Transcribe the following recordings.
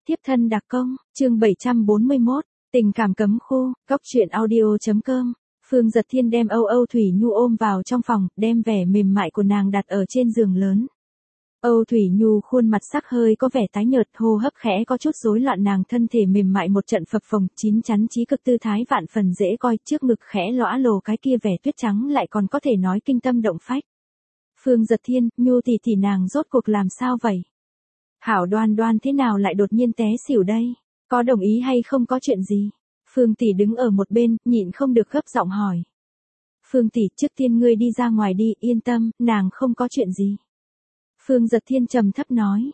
Tiếp thân đặc công, chương 741, tình cảm cấm khu, góc truyện audio.com. Phương Dật Thiên đem Âu Thủy Nhu ôm vào trong phòng, đem vẻ mềm mại của nàng đặt ở trên giường lớn. Âu Thủy Nhu khuôn mặt sắc hơi có vẻ tái nhợt, hô hấp khẽ có chút rối loạn, nàng thân thể mềm mại một trận phập phồng, chín chắn trí cực, tư thái vạn phần dễ coi, trước ngực khẽ lõa lồ cái kia vẻ tuyết trắng lại còn có thể nói kinh tâm động phách. Phương Dật Thiên, Nhu tỷ tỷ nàng rốt cuộc làm sao vậy? Hảo Đoan Đoan thế nào lại đột nhiên té xỉu đây? Có đồng ý hay không, có chuyện gì? Phương tỷ đứng ở một bên, nhịn không được gấp giọng hỏi. Phương tỷ, trước tiên ngươi đi ra ngoài đi, yên tâm, nàng không có chuyện gì. Phương Dật Thiên trầm thấp nói.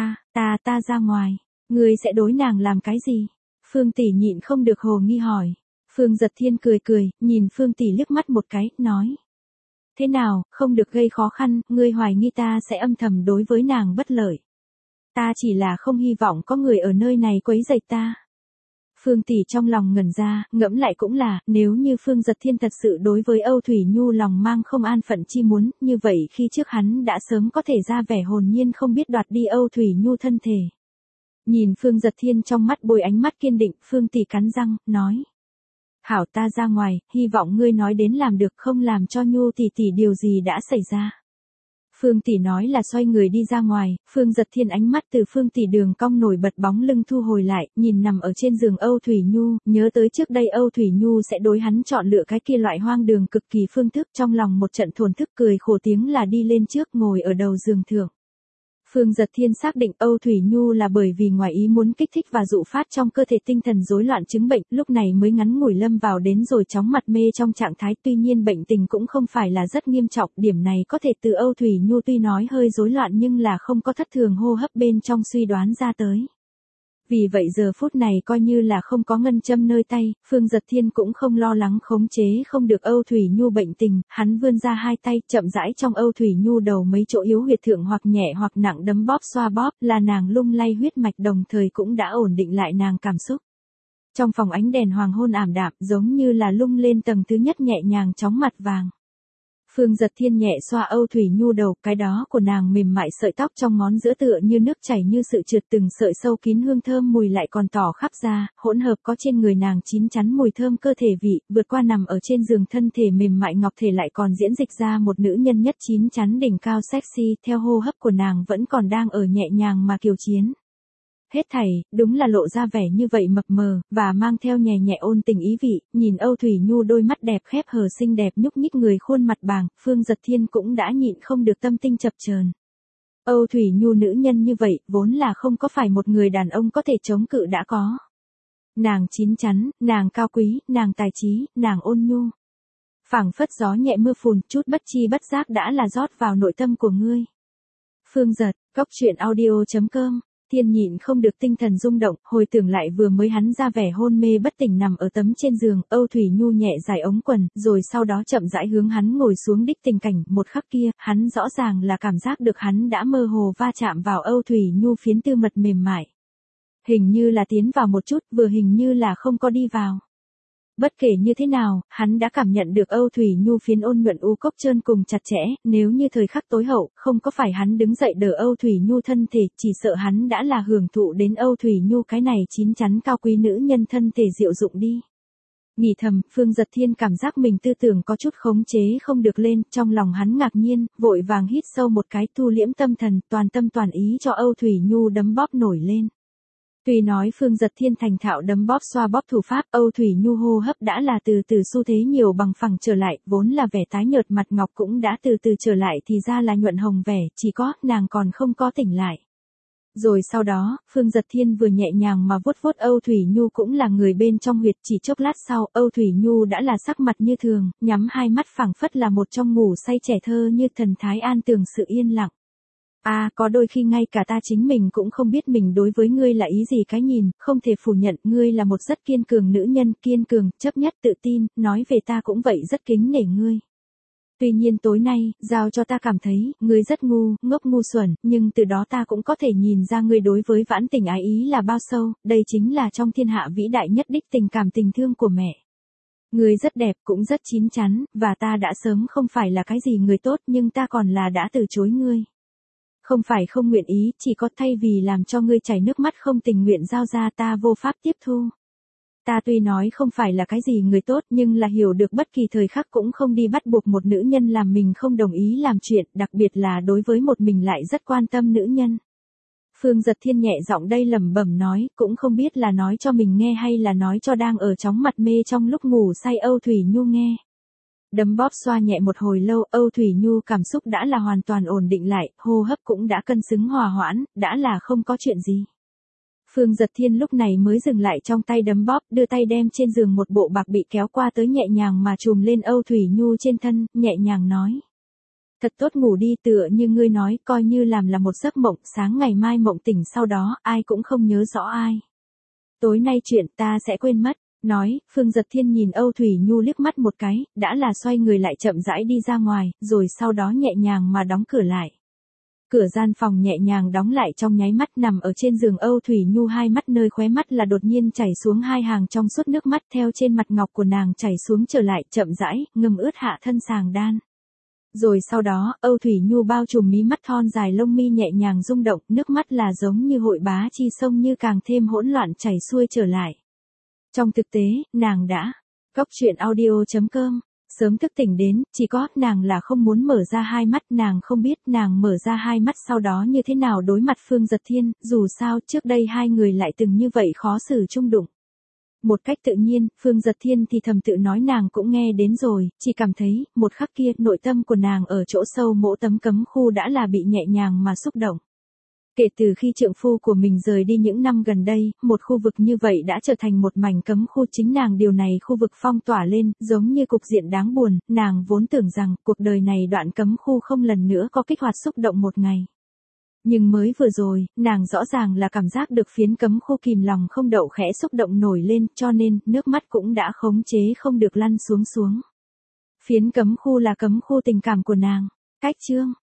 Ta ra ngoài. Ngươi sẽ đối nàng làm cái gì? Phương tỷ nhịn không được hồ nghi hỏi. Phương Dật Thiên cười cười, nhìn Phương tỷ liếc mắt một cái, nói. Thế nào, không được gây khó khăn, ngươi hoài nghi ta sẽ âm thầm đối với nàng bất lợi. Ta chỉ là không hy vọng có người ở nơi này quấy rầy ta. Phương tỷ trong lòng ngẩn ra, ngẫm lại cũng là, nếu như Phương Dật Thiên thật sự đối với Âu Thủy Nhu lòng mang không an phận chi muốn, như vậy khi trước hắn đã sớm có thể ra vẻ hồn nhiên không biết đoạt đi Âu Thủy Nhu thân thể. Nhìn Phương Dật Thiên trong mắt bôi ánh mắt kiên định, Phương tỷ cắn răng, nói. Hảo, ta ra ngoài, hy vọng ngươi nói đến làm được, không làm cho Nhu tỷ tỷ điều gì đã xảy ra. Phương tỷ nói là xoay người đi ra ngoài, Phương Dật Thiên ánh mắt từ Phương tỷ đường cong nổi bật bóng lưng thu hồi lại, nhìn nằm ở trên giường Âu Thủy Nhu, nhớ tới trước đây Âu Thủy Nhu sẽ đối hắn chọn lựa cái kia loại hoang đường cực kỳ phương thức, trong lòng một trận thổn thức, cười khổ tiếng là đi lên trước ngồi ở đầu giường thượng. Phương Dật Thiên xác định Âu Thủy Nhu là bởi vì ngoài ý muốn kích thích và dụ phát trong cơ thể tinh thần rối loạn chứng bệnh, lúc này mới ngắn ngủi lâm vào đến rồi chóng mặt mê trong trạng thái, tuy nhiên bệnh tình cũng không phải là rất nghiêm trọng, điểm này có thể từ Âu Thủy Nhu tuy nói hơi rối loạn nhưng là không có thất thường hô hấp bên trong suy đoán ra tới. Vì vậy giờ phút này coi như là không có ngân châm nơi tay, Phương Dật Thiên cũng không lo lắng khống chế không được Âu Thủy Nhu bệnh tình, hắn vươn ra hai tay, chậm rãi trong Âu Thủy Nhu đầu mấy chỗ yếu huyệt thượng hoặc nhẹ hoặc nặng đấm bóp xoa bóp, là nàng lung lay huyết mạch, đồng thời cũng đã ổn định lại nàng cảm xúc. Trong phòng ánh đèn hoàng hôn ảm đạm, giống như là lung lên tầng thứ nhất nhẹ nhàng chóng mặt vàng. Phương Dật Thiên nhẹ xoa Âu Thủy Nhu đầu, cái đó của nàng mềm mại, sợi tóc trong ngón giữa tựa như nước chảy như sự trượt, từng sợi sâu kín hương thơm mùi lại còn tỏ khắp ra, hỗn hợp có trên người nàng chín chắn mùi thơm cơ thể vị, vượt qua nằm ở trên giường thân thể mềm mại ngọc thể lại còn diễn dịch ra một nữ nhân nhất chín chắn đỉnh cao sexy, theo hô hấp của nàng vẫn còn đang ở nhẹ nhàng mà kiều chiến. Hết thảy, đúng là lộ ra vẻ như vậy mập mờ, và mang theo nhẹ nhẹ ôn tình ý vị, nhìn Âu Thủy Nhu đôi mắt đẹp khép hờ xinh đẹp nhúc nhích người khuôn mặt bàng, Phương Dật Thiên cũng đã nhịn không được tâm tinh chập chờn. Âu Thủy Nhu nữ nhân như vậy, vốn là không có phải một người đàn ông có thể chống cự đã có. Nàng chín chắn, nàng cao quý, nàng tài trí, nàng ôn nhu. Phảng phất gió nhẹ mưa phùn, chút bất chi bất giác đã là rót vào nội tâm của ngươi. Phương Dật, góc truyện audio.com. Thiên nhịn không được tinh thần rung động, hồi tưởng lại vừa mới hắn ra vẻ hôn mê bất tỉnh nằm ở tấm trên giường, Âu Thủy Nhu nhẹ giải ống quần, rồi sau đó chậm rãi hướng hắn ngồi xuống đích tình cảnh, một khắc kia, hắn rõ ràng là cảm giác được hắn đã mơ hồ va chạm vào Âu Thủy Nhu phiến tư mật mềm mại. Hình như là tiến vào một chút, vừa hình như là không có đi vào. Bất kể như thế nào, hắn đã cảm nhận được Âu Thủy Nhu phiến ôn nhuận u cốc trơn cùng chặt chẽ, nếu như thời khắc tối hậu, không có phải hắn đứng dậy đỡ Âu Thủy Nhu thân thể, chỉ sợ hắn đã là hưởng thụ đến Âu Thủy Nhu cái này chín chắn cao quý nữ nhân thân thể diệu dụng đi. Nghĩ thầm, Phương Dật Thiên cảm giác mình tư tưởng có chút khống chế không được lên, trong lòng hắn ngạc nhiên, vội vàng hít sâu một cái, thu liễm tâm thần, toàn tâm toàn ý cho Âu Thủy Nhu đấm bóp nổi lên. Tuy nói Phương Dật Thiên thành thạo đấm bóp xoa bóp thủ pháp, Âu Thủy Nhu hô hấp đã là từ từ xu thế nhiều bằng phẳng trở lại, vốn là vẻ tái nhợt mặt ngọc cũng đã từ từ trở lại, thì ra là nhuận hồng vẻ, chỉ có, nàng còn không có tỉnh lại. Rồi sau đó, Phương Dật Thiên vừa nhẹ nhàng mà vuốt vuốt Âu Thủy Nhu cũng là người bên trong huyệt, chỉ chốc lát sau, Âu Thủy Nhu đã là sắc mặt như thường, nhắm hai mắt phảng phất là một trong ngủ say trẻ thơ như thần thái an tường sự yên lặng. Có đôi khi ngay cả ta chính mình cũng không biết mình đối với ngươi là ý gì cái nhìn, không thể phủ nhận, ngươi là một rất kiên cường nữ nhân, kiên cường, chấp nhất, tự tin, nói về ta cũng vậy rất kính nể ngươi. Tuy nhiên tối nay, giao cho ta cảm thấy, ngươi rất ngu, ngốc ngu xuẩn, nhưng từ đó ta cũng có thể nhìn ra ngươi đối với vãn tình ái ý là bao sâu, đây chính là trong thiên hạ vĩ đại nhất đích tình cảm tình thương của mẹ. Ngươi rất đẹp, cũng rất chín chắn, và ta đã sớm không phải là cái gì người tốt nhưng ta còn là đã từ chối ngươi. Không phải không nguyện ý, chỉ có thay vì làm cho ngươi chảy nước mắt không tình nguyện giao ra ta vô pháp tiếp thu. Ta tuy nói không phải là cái gì người tốt nhưng là hiểu được bất kỳ thời khắc cũng không đi bắt buộc một nữ nhân làm mình không đồng ý làm chuyện, đặc biệt là đối với một mình lại rất quan tâm nữ nhân. Phương Giật Thiên nhẹ giọng đây lẩm bẩm nói, cũng không biết là nói cho mình nghe hay là nói cho đang ở chóng mặt mê trong lúc ngủ say Âu Thủy Nhu nghe. Đấm bóp xoa nhẹ một hồi lâu, Âu Thủy Nhu cảm xúc đã là hoàn toàn ổn định lại, hô hấp cũng đã cân xứng hòa hoãn, đã là không có chuyện gì. Phương Giật Thiên lúc này mới dừng lại trong tay đấm bóp, đưa tay đem trên giường một bộ bạc bị kéo qua tới nhẹ nhàng mà trùm lên Âu Thủy Nhu trên thân, nhẹ nhàng nói. Thật tốt ngủ đi, tựa như ngươi nói, coi như làm là một giấc mộng, sáng ngày mai mộng tỉnh sau đó, ai cũng không nhớ rõ ai. Tối nay chuyện ta sẽ quên mất. Nói, Phương Giật Thiên nhìn Âu Thủy Nhu liếc mắt một cái, đã là xoay người lại chậm rãi đi ra ngoài, rồi sau đó nhẹ nhàng mà đóng cửa lại. Cửa gian phòng nhẹ nhàng đóng lại trong nháy mắt, nằm ở trên giường Âu Thủy Nhu hai mắt nơi khóe mắt là đột nhiên chảy xuống hai hàng trong suốt nước mắt theo trên mặt ngọc của nàng chảy xuống trở lại chậm rãi, ngâm ướt hạ thân sàng đan. Rồi sau đó, Âu Thủy Nhu bao trùm mí mắt thon dài lông mi nhẹ nhàng rung động, nước mắt là giống như hội bá chi sông như càng thêm hỗn loạn chảy xuôi trở lại. Trong thực tế, nàng đã, Cóc truyện audio.com, sớm thức tỉnh đến, chỉ có nàng là không muốn mở ra hai mắt, nàng không biết nàng mở ra hai mắt sau đó như thế nào đối mặt Phương Giật Thiên, dù sao trước đây hai người lại từng như vậy khó xử chung đụng. Một cách tự nhiên, Phương Giật Thiên thì thầm tự nói nàng cũng nghe đến rồi, chỉ cảm thấy, một khắc kia, nội tâm của nàng ở chỗ sâu mỗ tấm cấm khu đã là bị nhẹ nhàng mà xúc động. Kể từ khi trượng phu của mình rời đi những năm gần đây, một khu vực như vậy đã trở thành một mảnh cấm khu, chính nàng điều này khu vực phong tỏa lên, giống như cục diện đáng buồn, nàng vốn tưởng rằng cuộc đời này đoạn cấm khu không lần nữa có kích hoạt xúc động một ngày. Nhưng mới vừa rồi, nàng rõ ràng là cảm giác được phiến cấm khu kìm lòng không đậu khẽ xúc động nổi lên, cho nên, nước mắt cũng đã khống chế không được lăn xuống. Phiến cấm khu là cấm khu tình cảm của nàng. Cách chương